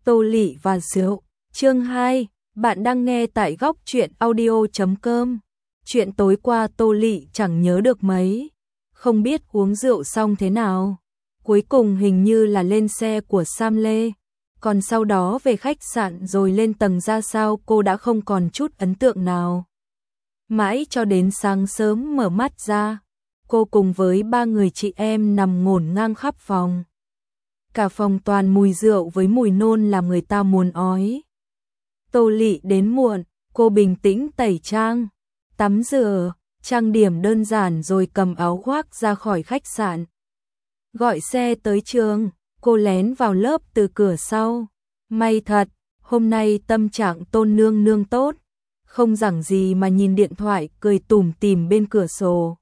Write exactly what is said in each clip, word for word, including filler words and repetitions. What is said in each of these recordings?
Tô Lị và rượu. Chương hai, bạn đang nghe tại góc truyện audio chấm com. Chuyện tối qua Tô Lị chẳng nhớ được mấy, không biết uống rượu xong thế nào. Cuối cùng hình như là lên xe của Sam Lê, còn sau đó về khách sạn rồi lên tầng ra sao cô đã không còn chút ấn tượng nào. Mãi cho đến sáng sớm mở mắt ra, cô cùng với ba người chị em nằm ngổn ngang khắp phòng. Cả phòng toàn mùi rượu với mùi nôn làm người ta muốn ói. Tô Lị đến muộn, cô bình tĩnh tẩy trang, tắm rửa, trang điểm đơn giản rồi cầm áo khoác ra khỏi khách sạn. Gọi xe tới trường, cô lén vào lớp từ cửa sau. May thật, hôm nay tâm trạng Tôn Nương Nương tốt, không rảnh gì mà nhìn điện thoại cười tủm tỉm bên cửa sổ.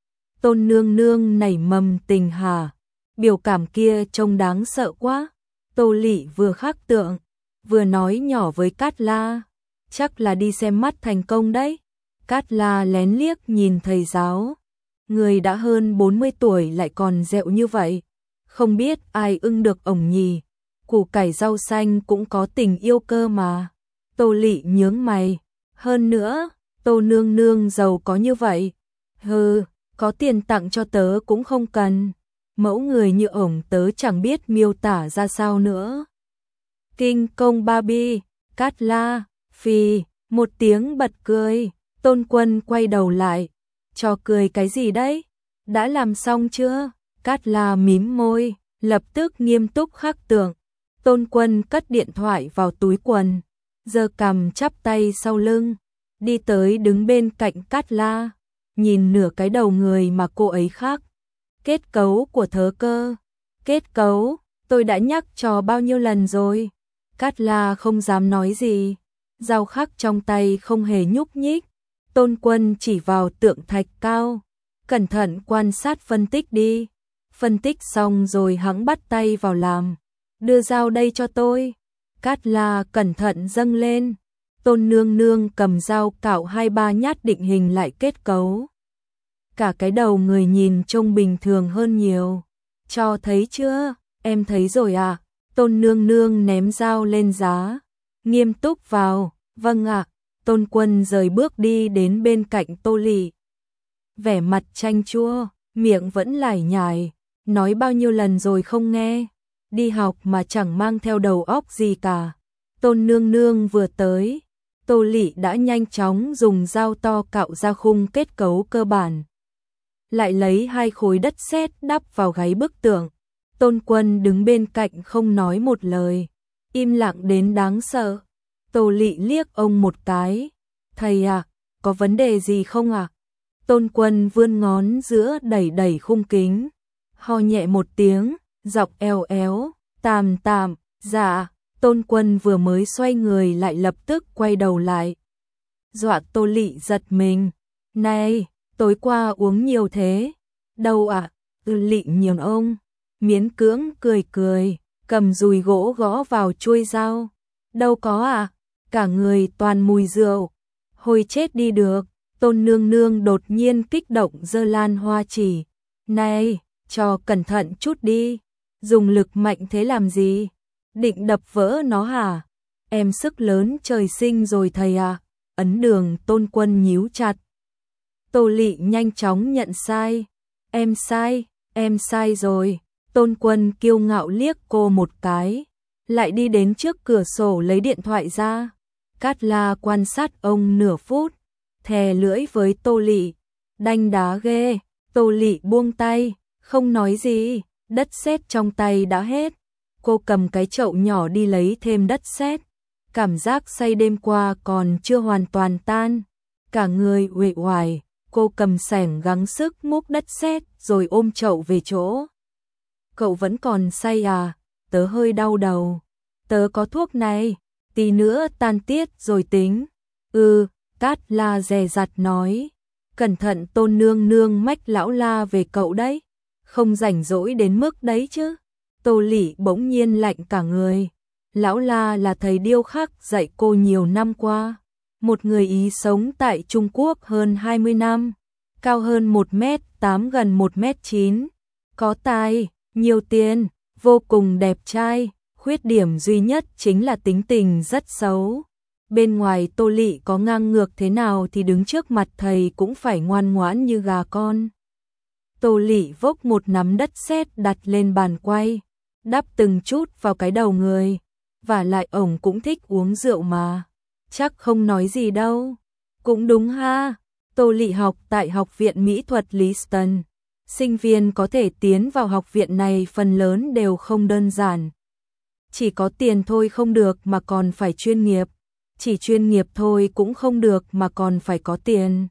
Tôn Nương Nương nảy mầm tình hả? Biểu cảm kia trông đáng sợ quá. Tô Lị vừa khắc tượng, vừa nói nhỏ với Cát La, chắc là đi xem mắt thành công đấy. Cát La lén liếc nhìn thầy giáo, người đã hơn bốn mươi tuổi lại còn dẹo như vậy, không biết ai ưng được ổng nhỉ. Củ cải rau xanh cũng có tình yêu cơ mà. Tô Lị nhướng mày, hơn nữa, Tô Nương Nương giàu có như vậy, hừ, có tiền tặng cho tớ cũng không cần. Mẫu người như ổng tớ chẳng biết miêu tả ra sao nữa. Kinh công Barbie, Cát La, phì, một tiếng bật cười. Tôn Quân quay đầu lại, cho cười cái gì đấy? Đã làm xong chưa? Cát La mím môi, lập tức nghiêm túc khắc tượng. Tôn Quân cất điện thoại vào túi quần, giơ cằm chắp tay sau lưng, đi tới đứng bên cạnh Cát La, nhìn nửa cái đầu người mà cô ấy khắc. Kết cấu của thớ cơ. Kết cấu, tôi đã nhắc cho bao nhiêu lần rồi. Cát La không dám nói gì, dao khắc trong tay không hề nhúc nhích. Tôn Quân chỉ vào tượng thạch cao, cẩn thận quan sát phân tích đi. Phân tích xong rồi hắn bắt tay vào làm. Đưa dao đây cho tôi. Cát La cẩn thận dâng lên. Tôn Nương Nương cầm dao cạo hai ba nhát định hình lại kết cấu. Cả cái đầu người nhìn trông bình thường hơn nhiều. Cho thấy chưa? Em thấy rồi à? Tôn Nương Nương ném dao lên giá, nghiêm túc vào. Vâng ạ. Tôn Quân rời bước đi đến bên cạnh Tô Lị. Vẻ mặt chanh chua, miệng vẫn lải nhải, nói bao nhiêu lần rồi không nghe. Đi học mà chẳng mang theo đầu óc gì cả. Tôn Nương Nương vừa tới, Tô Lị đã nhanh chóng dùng dao to cạo ra khung kết cấu cơ bản. Lại lấy hai khối đất sét đắp vào gáy bức tượng. Tôn Quân đứng bên cạnh không nói một lời, im lặng đến đáng sợ. Tô Lị liếc ông một cái. Thầy à, có vấn đề gì không ạ? À? Tôn Quân vươn ngón giữa đẩy đẩy khung kính, ho nhẹ một tiếng, giọng eo éo, tàm tàm, dạ. Tôn Quân vừa mới xoay người lại lập tức quay đầu lại, dọa Tô Lị giật mình. Này, tối qua uống nhiều thế. Đâu ạ? À? Ừ, Lị nhường ông, miễn cưỡng cười cười, cầm dùi gỗ gõ vào chuôi dao. Đâu có ạ? À? Cả người toàn mùi rượu. Hồi chết đi được. Tôn Nương Nương đột nhiên kích động giơ lan hoa chỉ. Này, cho cẩn thận chút đi. Dùng lực mạnh thế làm gì? Định đập vỡ nó hả? Em sức lớn trời sinh rồi thầy à? Ấn đường. Tôn Quân nhíu chặt. Tô Lị nhanh chóng nhận sai. Em sai, em sai rồi. Tôn Quân kiêu ngạo liếc cô một cái, lại đi đến trước cửa sổ lấy điện thoại ra. Cát La quan sát ông nửa phút, thè lưỡi với Tô Lị. Đanh đá ghê. Tô Lị buông tay, không nói gì. Đất sét trong tay đã hết. Cô cầm cái chậu nhỏ đi lấy thêm đất sét. Cảm giác say đêm qua còn chưa hoàn toàn tan. Cả người uể oải, cô cầm xẻng gắng sức múc đất sét rồi ôm chậu về chỗ. Cậu vẫn còn say à? Tớ hơi đau đầu. Tớ có thuốc này, tí nữa tan tiết rồi tính. Ừ, Cát La dè dặt nói. Cẩn thận Tôn Nương Nương mách lão La về cậu đấy. Không rảnh rỗi đến mức đấy chứ. Tô Lị bỗng nhiên lạnh cả người. Lão La là thầy điêu khắc dạy cô nhiều năm qua. Một người Ý sống tại Trung Quốc hơn hai mươi năm. Cao hơn một mét tám gần một mét chín. Có tài, nhiều tiền, vô cùng đẹp trai. khuyết điểm duy nhất chính là tính tình rất xấu. Bên ngoài Tô Lị có ngang ngược thế nào thì đứng trước mặt thầy cũng phải ngoan ngoãn như gà con. Tô Lị vốc một nắm đất sét đặt lên bàn quay, đắp từng chút vào cái đầu người. Vả lại ổng cũng thích uống rượu mà, chắc không nói gì đâu. Cũng đúng ha. Tô Lị học tại Học viện Mỹ thuật Liston. Sinh viên có thể tiến vào học viện này phần lớn đều không đơn giản. Chỉ có tiền thôi không được mà còn phải chuyên nghiệp. Chỉ chuyên nghiệp thôi cũng không được mà còn phải có tiền.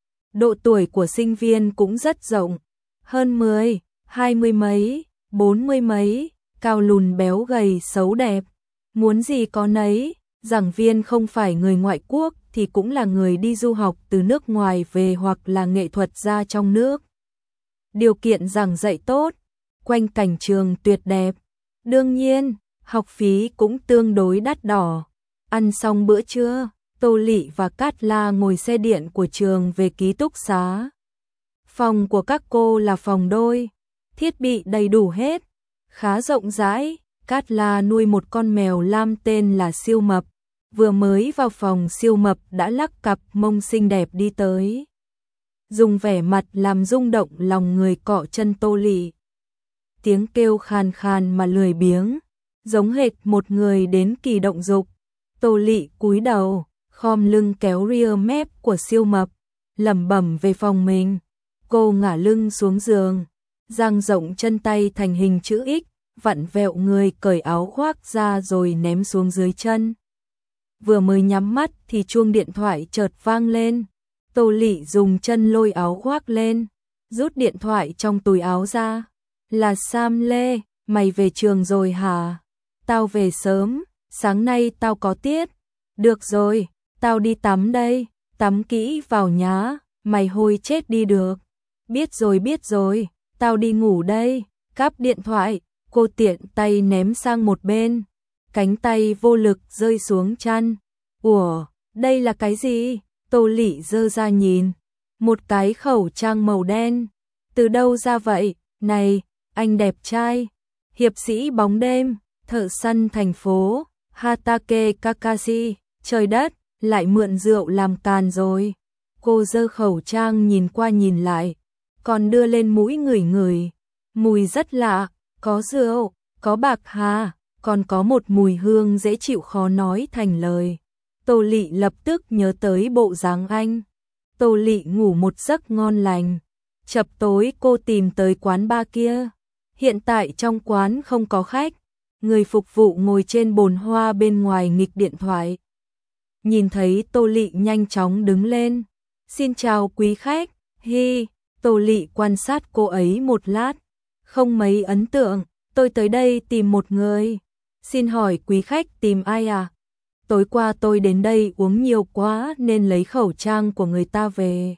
Độ tuổi của sinh viên cũng rất rộng. Hơn mười, hai mươi mấy, bốn mươi mấy, cao lùn béo gầy xấu đẹp. Muốn gì có nấy, giảng viên không phải người ngoại quốc thì cũng là người đi du học từ nước ngoài về hoặc là nghệ thuật gia trong nước. Điều kiện giảng dạy tốt, quanh cảnh trường tuyệt đẹp. Đương nhiên, học phí cũng tương đối đắt đỏ. Ăn xong bữa trưa, Tô Lị và Cát La ngồi xe điện của trường về ký túc xá. Phòng của các cô là phòng đôi, thiết bị đầy đủ hết, khá rộng rãi. Cát La nuôi một con mèo lam tên là Siêu Mập. Vừa mới vào phòng Siêu Mập đã lắc cặp mông xinh đẹp đi tới, dùng vẻ mặt làm rung động lòng người cọ chân Tô Lị. Tiếng kêu khàn khàn mà lười biếng, giống hệt một người đến kỳ động dục. Tô Lị cúi đầu, khom lưng kéo ria mép của Siêu Mập, lẩm bẩm về phòng mình. Cô ngả lưng xuống giường, dang rộng chân tay thành hình chữ X, vặn vẹo người cởi áo khoác ra rồi ném xuống dưới chân. Vừa mới nhắm mắt thì chuông điện thoại chợt vang lên. Tô Lị dùng chân lôi áo khoác lên, rút điện thoại trong túi áo ra. Là Sam Lê, mày về trường rồi hả? Tao về sớm, sáng nay tao có tiết. Được rồi, tao đi tắm đây, tắm kỹ vào nhá, mày hôi chết đi được. Biết rồi biết rồi, tao đi ngủ đây. Cáp điện thoại, cô tiện tay ném sang một bên. Cánh tay vô lực rơi xuống chăn. Ủa, đây là cái gì? Tô Lị giơ ra nhìn. Một cái khẩu trang màu đen. Từ đâu ra vậy? Này, anh đẹp trai. Hiệp sĩ bóng đêm, thợ săn thành phố, Hatake Kakashi. Trời đất, lại mượn rượu làm càn rồi. Cô giơ khẩu trang nhìn qua nhìn lại, còn đưa lên mũi ngửi ngửi. Mùi rất lạ, có rượu, có bạc hà, còn có một mùi hương dễ chịu khó nói thành lời. Tô Lị lập tức nhớ tới bộ dáng anh. Tô Lị ngủ một giấc ngon lành. Chập tối cô tìm tới quán bar kia. Hiện tại trong quán không có khách. Người phục vụ ngồi trên bồn hoa bên ngoài nghịch điện thoại. Nhìn thấy Tô Lị nhanh chóng đứng lên. Xin chào quý khách. Hi, Tô Lị quan sát cô ấy một lát. Không mấy ấn tượng, tôi tới đây tìm một người. Xin hỏi quý khách tìm ai à? Tối qua tôi đến đây uống nhiều quá nên lấy khẩu trang của người ta về.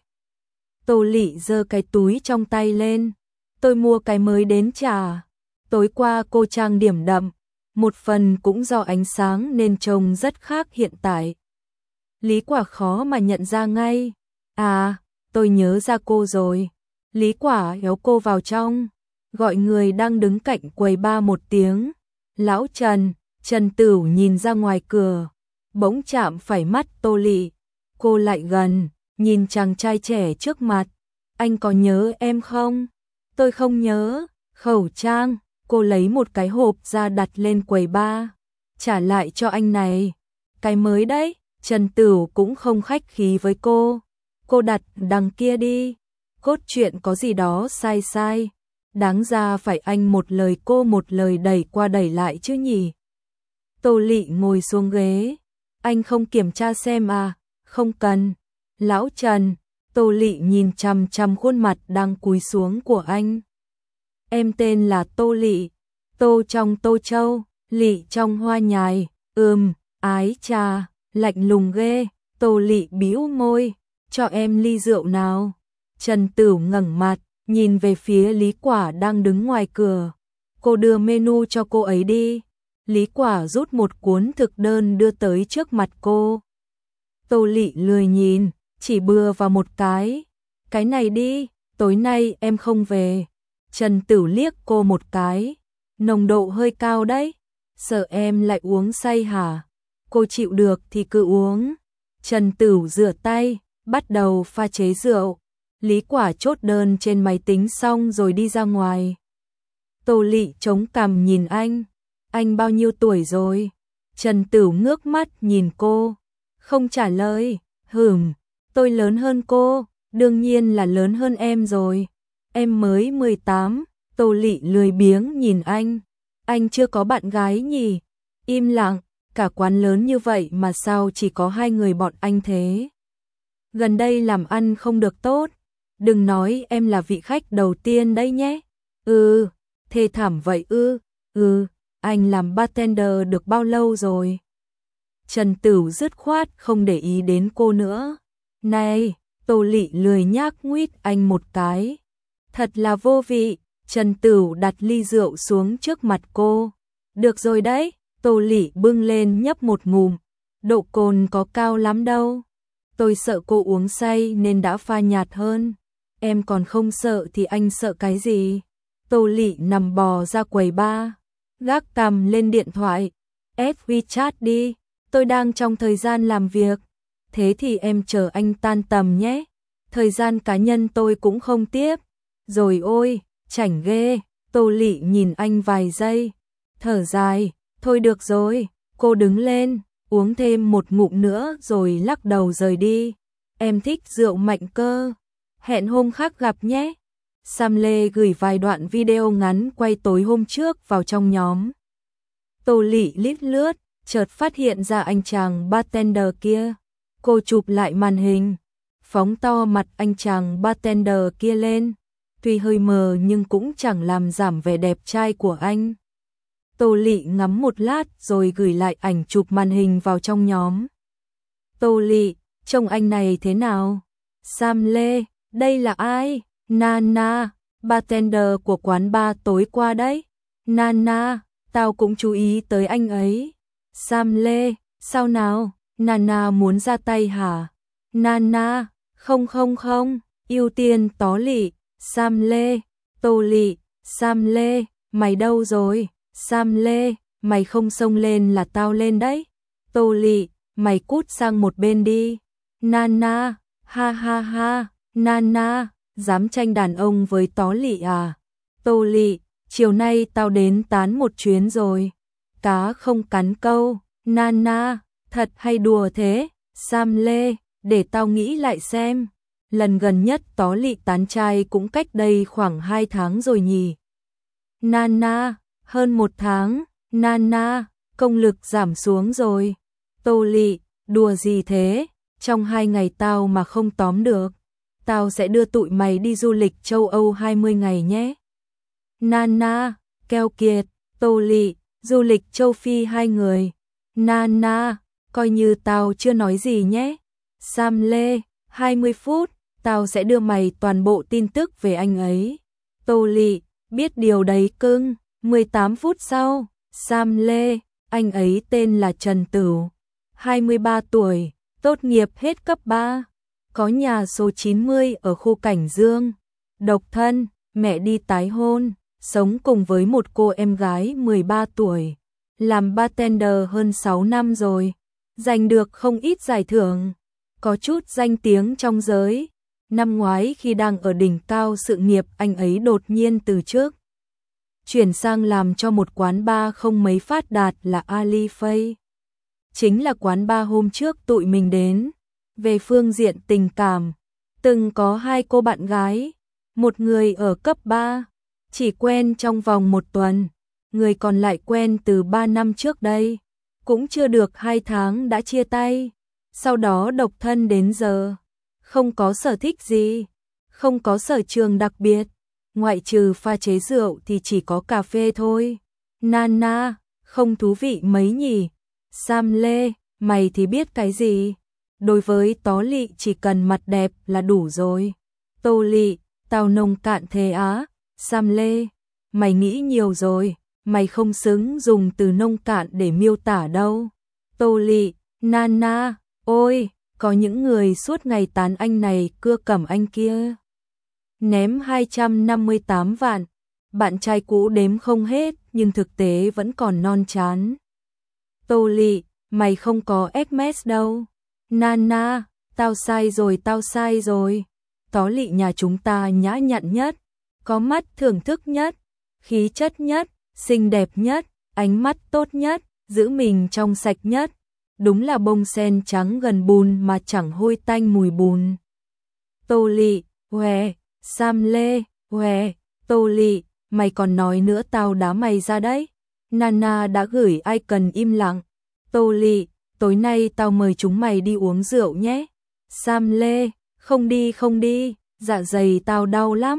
Tô Lị giơ cái túi trong tay lên. Tôi mua cái mới đến trả. Tối qua cô trang điểm đậm, một phần cũng do ánh sáng nên trông rất khác hiện tại. Lý Quả khó mà nhận ra ngay. À, tôi nhớ ra cô rồi. Lý Quả kéo cô vào trong, gọi người đang đứng cạnh quầy bar một tiếng. Lão Trần. Trần Tửu nhìn ra ngoài cửa, bỗng chạm phải mắt Tô Lị. Cô lại gần, nhìn chàng trai trẻ trước mặt. Anh có nhớ em không? Tôi không nhớ. Khẩu trang. Cô lấy một cái hộp ra đặt lên quầy bar. Trả lại cho anh này. Cái mới đấy. Trần Tửu cũng không khách khí với cô. Cô đặt đằng kia đi. Cốt truyện có gì đó sai sai. Đáng ra phải anh một lời cô một lời đẩy qua đẩy lại chứ nhỉ. Tô Lị ngồi xuống ghế. Anh không kiểm tra xem à? Không cần. Lão Trần. Tô Lị nhìn chằm chằm khuôn mặt đang cúi xuống của anh. Em tên là Tô Lị. Tô trong Tô Châu, Lị trong Hoa Nhài. Ừm, ái trà, lạnh lùng ghê. Tô Lị bĩu môi. Cho em ly rượu nào. Trần Tửu ngẩng mặt, nhìn về phía Lý Quả đang đứng ngoài cửa. Cô đưa menu cho cô ấy đi. Lý Quả rút một cuốn thực đơn đưa tới trước mặt cô. Tô Lị lười nhìn, chỉ bừa vào một cái. Cái này đi, tối nay em không về. Trần Tửu liếc cô một cái. Nồng độ hơi cao đấy. Sợ em lại uống say hả? Cô chịu được thì cứ uống. Trần Tửu rửa tay, bắt đầu pha chế rượu. Lý Quả chốt đơn trên máy tính xong rồi đi ra ngoài. Tô Lị chống cằm nhìn anh. Anh bao nhiêu tuổi rồi? Trần Tửu ngước mắt nhìn cô. Không trả lời. Hửm, tôi lớn hơn cô. Đương nhiên là lớn hơn em rồi. Em mới mười tám. Tô Lị lười biếng nhìn anh. Anh chưa có bạn gái nhỉ? Im lặng, cả quán lớn như vậy mà sao chỉ có hai người bọn anh thế? Gần đây làm ăn không được tốt. Đừng nói em là vị khách đầu tiên đấy nhé. Ừ, thê thảm vậy ư? Ừ, anh làm bartender được bao lâu rồi? Trần Tửu dứt khoát không để ý đến cô nữa. Này, Tô Lị lười nhác nguýt anh một cái. Thật là vô vị. Trần Tửu đặt ly rượu xuống trước mặt cô. Được rồi đấy, Tô Lị bưng lên nhấp một ngụm. Độ cồn có cao lắm đâu. Tôi sợ cô uống say nên đã pha nhạt hơn. Em còn không sợ thì anh sợ cái gì? Tô Lị nằm bò ra quầy bar, gác cằm lên điện thoại. Ép WeChat đi, tôi đang trong thời gian làm việc. Thế thì em chờ anh tan tầm nhé. Thời gian cá nhân tôi cũng không tiếp. Rồi ôi, chảnh ghê. Tô Lị nhìn anh vài giây, thở dài. Thôi được rồi, cô đứng lên, uống thêm một ngụm nữa rồi lắc đầu rời đi. Em thích rượu mạnh cơ. Hẹn hôm khác gặp nhé. Sam Lê gửi vài đoạn video ngắn quay tối hôm trước vào trong nhóm. Tô Lị lít lướt, chợt phát hiện ra anh chàng bartender kia. Cô chụp lại màn hình, phóng to mặt anh chàng bartender kia lên. Tuy hơi mờ nhưng cũng chẳng làm giảm vẻ đẹp trai của anh. Tô Lị ngắm một lát rồi gửi lại ảnh chụp màn hình vào trong nhóm. Tô Lị, trông anh này thế nào? Sam Lê, đây là ai? Nana, bartender của quán bar tối qua đấy. Nana, tao cũng chú ý tới anh ấy. Sam Lê, sao nào? Nana muốn ra tay hả? Nana, không không không, ưu tiên Tó Lị. Sam Lê, Tô Lị, Sam Lê, mày đâu rồi? Sam Lê, mày không xông lên là tao lên đấy. Tô Lị, mày cút sang một bên đi. Nana, ha ha ha, Nana, dám tranh đàn ông với Tó Lị à? Tô Lị, chiều nay tao đến tán một chuyến rồi. Cá không cắn câu. Nana, thật hay đùa thế? Sam Lê, để tao nghĩ lại xem. Lần gần nhất Tó Lị tán trai cũng cách đây khoảng hai tháng rồi nhỉ? Nana, hơn một tháng. Nana, công lực giảm xuống rồi. Tô Lị, đùa gì thế? Trong hai ngày tao mà không tóm được, tao sẽ đưa tụi mày đi du lịch châu Âu hai mươi ngày nhé. Nana, keo kiệt. Tô Lị, du lịch châu Phi hai người. Nana, coi như tao chưa nói gì nhé. Sam Lê, hai mươi phút, tao sẽ đưa mày toàn bộ tin tức về anh ấy. Tô Lị, biết điều đấy cưng. mười tám phút sau, Sam Lê, anh ấy tên là Trần Tửu, hai mươi ba tuổi, tốt nghiệp hết cấp ba, có nhà số chín mươi ở khu Cảnh Dương, độc thân, mẹ đi tái hôn, sống cùng với một cô em gái mười ba tuổi, làm bartender hơn sáu năm rồi, giành được không ít giải thưởng, có chút danh tiếng trong giới. Năm ngoái khi đang ở đỉnh cao sự nghiệp, anh ấy đột nhiên từ chức, chuyển sang làm cho một quán bar không mấy phát đạt là Ali Fay. Chính là quán bar hôm trước tụi mình đến. Về phương diện tình cảm, từng có hai cô bạn gái, một người ở cấp ba, chỉ quen trong vòng một tuần, người còn lại quen từ ba năm trước đây, cũng chưa được hai tháng đã chia tay, sau đó độc thân đến giờ, không có sở thích gì, không có sở trường đặc biệt, ngoại trừ pha chế rượu thì chỉ có cà phê thôi. Nana, không thú vị mấy nhỉ? Sam Lê, mày thì biết cái gì? Đối với Tó Lị chỉ cần mặt đẹp là đủ rồi. Tô Lị, tao nông cạn thế á? Sam Lê, mày nghĩ nhiều rồi, mày không xứng dùng từ nông cạn để miêu tả đâu. Tô Lị, Nana, ôi, có những người suốt ngày tán anh này cưa cẩm anh kia. Ném hai trăm năm mươi tám vạn, bạn trai cũ đếm không hết nhưng thực tế vẫn còn non chán. Tô Lị, mày không có ét em ét đâu. Nana, tao sai rồi, tao sai rồi. Tó Lị nhà chúng ta nhã nhặn nhất, có mắt thưởng thức nhất, khí chất nhất, xinh đẹp nhất, ánh mắt tốt nhất, giữ mình trong sạch nhất. Đúng là bông sen trắng gần bùn mà chẳng hôi tanh mùi bùn. Tô Lị, huề, Sam Lê, huề, Tô Lị, mày còn nói nữa tao đá mày ra đấy. Nana đã gửi icon im lặng. Tô Lị, tối nay tao mời chúng mày đi uống rượu nhé. Sam Lê, không đi không đi, dạ dày tao đau lắm.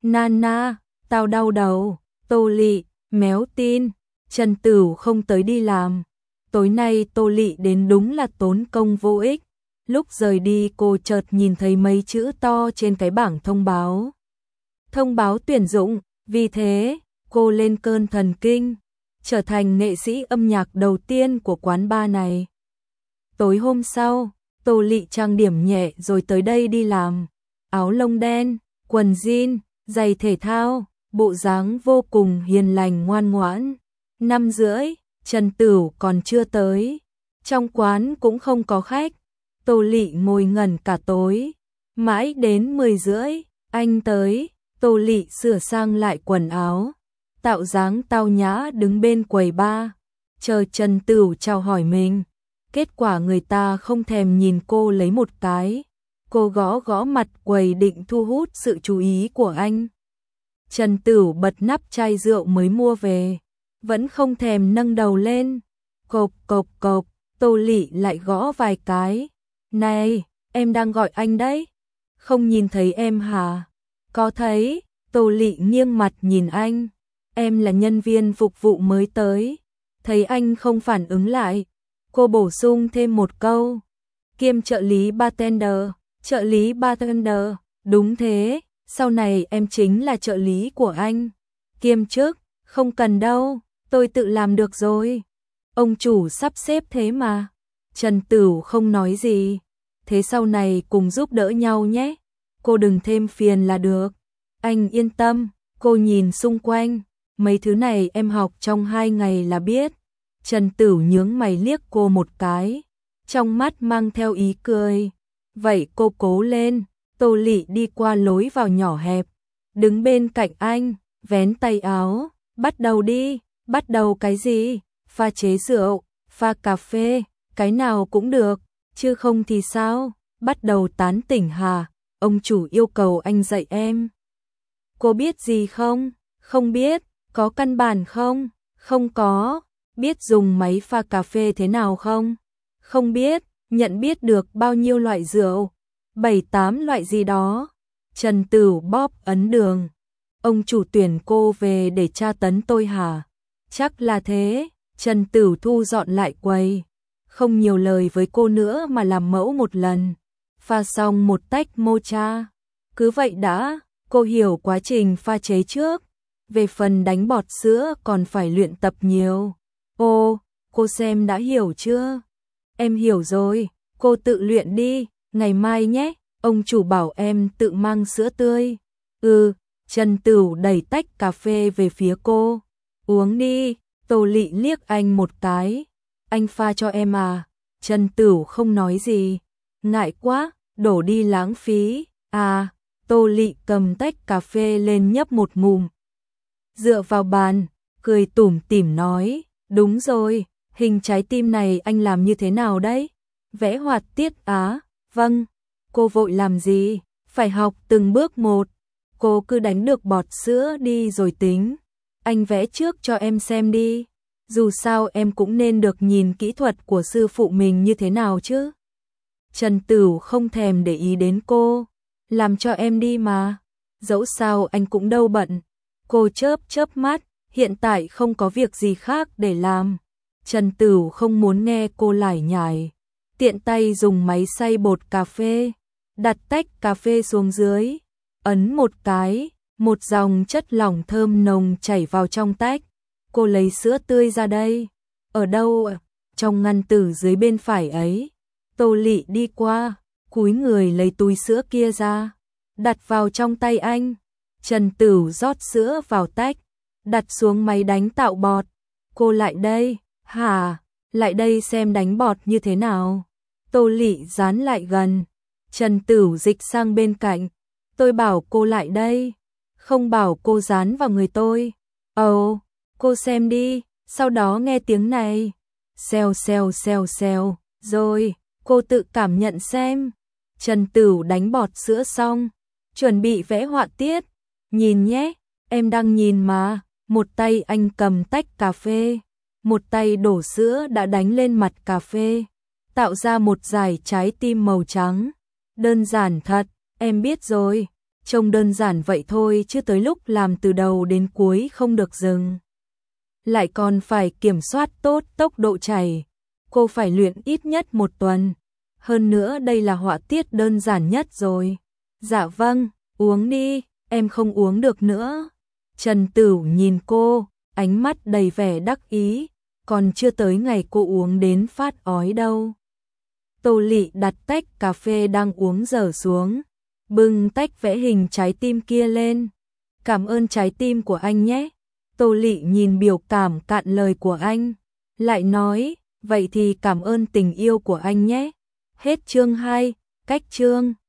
Nana, tao đau đầu. Tô Lị, méo tin, Trần Tửu không tới đi làm. Tối nay Tô Lị đến đúng là tốn công vô ích. Lúc rời đi cô chợt nhìn thấy mấy chữ to trên cái bảng thông báo. Thông báo tuyển dụng, vì thế cô lên cơn thần kinh, trở thành nghệ sĩ âm nhạc đầu tiên của quán bar này. Tối hôm sau, Tô Lị trang điểm nhẹ rồi tới đây đi làm. Áo lông đen, quần jean, giày thể thao, bộ dáng vô cùng hiền lành ngoan ngoãn. Năm rưỡi, Trần Tửu còn chưa tới. Trong quán cũng không có khách. Tô Lị ngồi ngẩn cả tối. Mãi đến mười rưỡi, anh tới. Tô Lị sửa sang lại quần áo, tạo dáng tao nhã đứng bên quầy bar, chờ Trần Tửu chào hỏi mình. Kết quả người ta không thèm nhìn cô lấy một cái. Cô gõ gõ mặt quầy định thu hút sự chú ý của anh. Trần Tửu bật nắp chai rượu mới mua về, vẫn không thèm nâng đầu lên. Cộp cộp cộp, Tô Lị lại gõ vài cái. Này, em đang gọi anh đấy. Không nhìn thấy em hả? Có thấy. Tô Lị nghiêng mặt nhìn anh. Em là nhân viên phục vụ mới tới. Thấy anh không phản ứng lại, cô bổ sung thêm một câu. Kiêm trợ lý bartender. Trợ lý bartender, đúng thế, sau này em chính là trợ lý của anh. Kiêm chức, không cần đâu, tôi tự làm được rồi. Ông chủ sắp xếp thế mà. Trần Tửu không nói gì. Thế sau này cùng giúp đỡ nhau nhé. Cô đừng thêm phiền là được. Anh yên tâm, cô nhìn xung quanh. Mấy thứ này em học trong hai ngày là biết. Trần Tửu nhướng mày liếc cô một cái, trong mắt mang theo ý cười. Vậy cô cố lên. Tô Lị đi qua lối vào nhỏ hẹp, đứng bên cạnh anh, vén tay áo. Bắt đầu đi. Bắt đầu cái gì? Pha chế rượu, pha cà phê, cái nào cũng được, chứ không thì sao? Bắt đầu tán tỉnh hả? Ông chủ yêu cầu anh dạy em. Cô biết gì không? Không biết. Có căn bản không? Không có. Biết dùng máy pha cà phê thế nào không? Không biết. Nhận biết được bao nhiêu loại rượu? Bảy tám loại gì đó. Trần Tửu bóp ấn đường. Ông chủ tuyển cô về để tra tấn tôi hả? Chắc là thế. Trần Tửu thu dọn lại quầy, không nhiều lời với cô nữa mà làm mẫu một lần. Pha xong một tách mocha. Cứ vậy đã, cô hiểu quá trình pha chế trước. Về phần đánh bọt sữa còn phải luyện tập nhiều. Ô, cô xem đã hiểu chưa? Em hiểu rồi, cô tự luyện đi, ngày mai nhé. Ông chủ bảo em tự mang sữa tươi. Ừ, Trần Tửu đẩy tách cà phê về phía cô. Uống đi. Tô Lị liếc anh một cái. Anh pha cho em à? Trần Tửu không nói gì. Ngại quá, đổ đi lãng phí. À, Tô Lị cầm tách cà phê lên nhấp một ngụm. Dựa vào bàn, cười tủm tỉm nói. Đúng rồi, hình trái tim này anh làm như thế nào đấy? Vẽ hoạt tiết á? Vâng. Cô vội làm gì? Phải học từng bước một. Cô cứ đánh được bọt sữa đi rồi tính. Anh vẽ trước cho em xem đi. Dù sao em cũng nên được nhìn kỹ thuật của sư phụ mình như thế nào chứ. Trần Tửu không thèm để ý đến cô. Làm cho em đi mà. Dẫu sao anh cũng đâu bận. Cô chớp chớp mắt. Hiện tại không có việc gì khác để làm. Trần Tửu không muốn nghe cô lải nhải. Tiện tay dùng máy xay bột cà phê. Đặt tách cà phê xuống dưới. Ấn một cái. Một dòng chất lỏng thơm nồng chảy vào trong tách. Cô lấy sữa tươi ra đây. Ở đâu ạ? Trong ngăn tủ dưới bên phải ấy. Tô Lị đi qua, cúi người lấy túi sữa kia ra, đặt vào trong tay anh. Trần Tửu rót sữa vào tách. đặt xuống máy đánh tạo bọt. Cô lại đây, hả? Lại đây xem đánh bọt như thế nào. Tô Lị dán lại gần. Trần Tửu dịch sang bên cạnh. Tôi bảo cô lại đây, không bảo cô dán vào người tôi. Ồ, oh, cô xem đi, sau đó nghe tiếng này. Xèo xèo xèo xèo, rồi, cô tự cảm nhận xem. Trần Tửu đánh bọt sữa xong, chuẩn bị vẽ họa tiết. Nhìn nhé, em đang nhìn mà. Một tay anh cầm tách cà phê, một tay đổ sữa đã đánh lên mặt cà phê, tạo ra một dải trái tim màu trắng. Đơn giản thật, em biết rồi. Trông đơn giản vậy thôi chứ tới lúc làm từ đầu đến cuối không được dừng. Lại còn phải kiểm soát tốt tốc độ chảy. Cô phải luyện ít nhất một tuần. Hơn nữa đây là họa tiết đơn giản nhất rồi. Dạ vâng, uống đi, em không uống được nữa. Trần Tửu nhìn cô, ánh mắt đầy vẻ đắc ý. Còn chưa tới ngày cô uống đến phát ói đâu. Tô Lị đặt tách cà phê đang uống dở xuống, bưng tách vẽ hình trái tim kia lên. Cảm ơn trái tim của anh nhé. Tô Lị nhìn biểu cảm cạn lời của anh, lại nói, vậy thì cảm ơn tình yêu của anh nhé. Hết chương hai, cách chương.